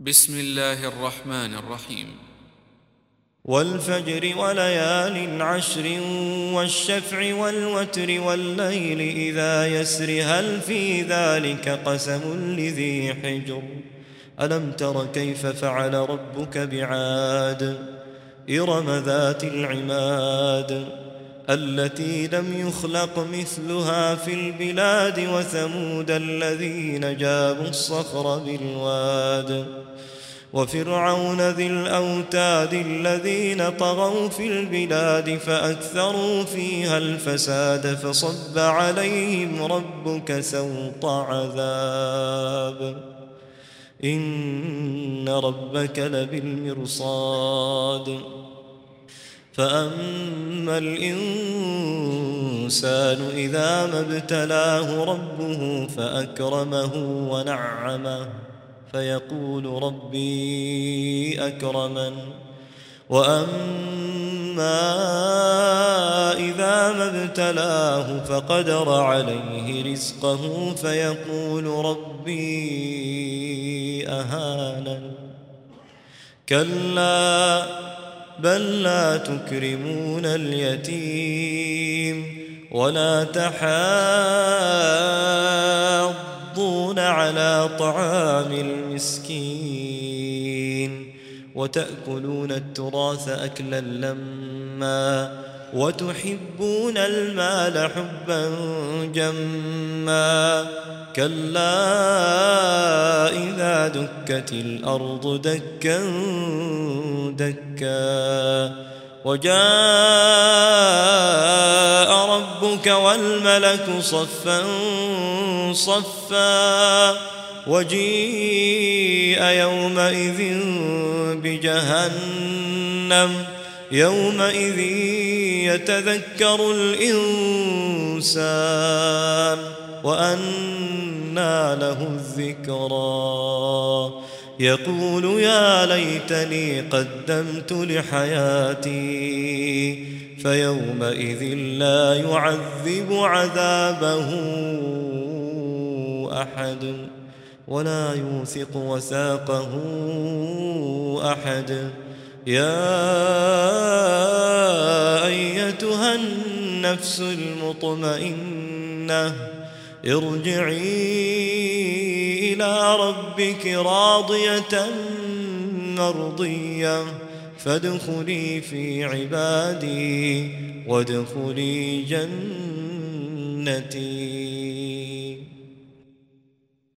بسم الله الرحمن الرحيم. والفجر وليال عشر والشفع والوتر والليل إذا يسر هل في ذلك قسم لذي حجر ألم تر كيف فعل ربك بعاد إرم ذات العماد التي لم يخلق مثلها في البلاد وثمود الذين جابوا الصخر بالواد وفرعون ذي الأوتاد الذين طغوا في البلاد فأكثروا فيها الفساد فصب عليهم ربك سوط عذاب إن ربك لبالمرصاد فأما الإنسان إذا ما ابتلاه ربه فأكرمه ونعمه فيقول ربي أكرمن وأما إذا ما ابتلاه فقدر عليه رزقه فيقول ربي أهانن كلا بل لا تكرمون اليتيم ولا تحاضون على طعام المسكين وتأكلون التراث أكلا لما وتحبون المال حبا جما كلا إذا دكت الأرض دكا دكا وجاء ربك والملك صفا صفا وجيء يومئذ بجهنم يومئذ يتذكر الإنسان وأنى له الذكرى يقول يا ليتني قدمت لحياتي فيومئذ لا يعذب عذابه أحد ولا يوثق وثاقه أحد يا أيتها النفس المطمئنة ارجعي إلى ربك راضية مرضية فادخلي في عبادي وادخلي جنتي.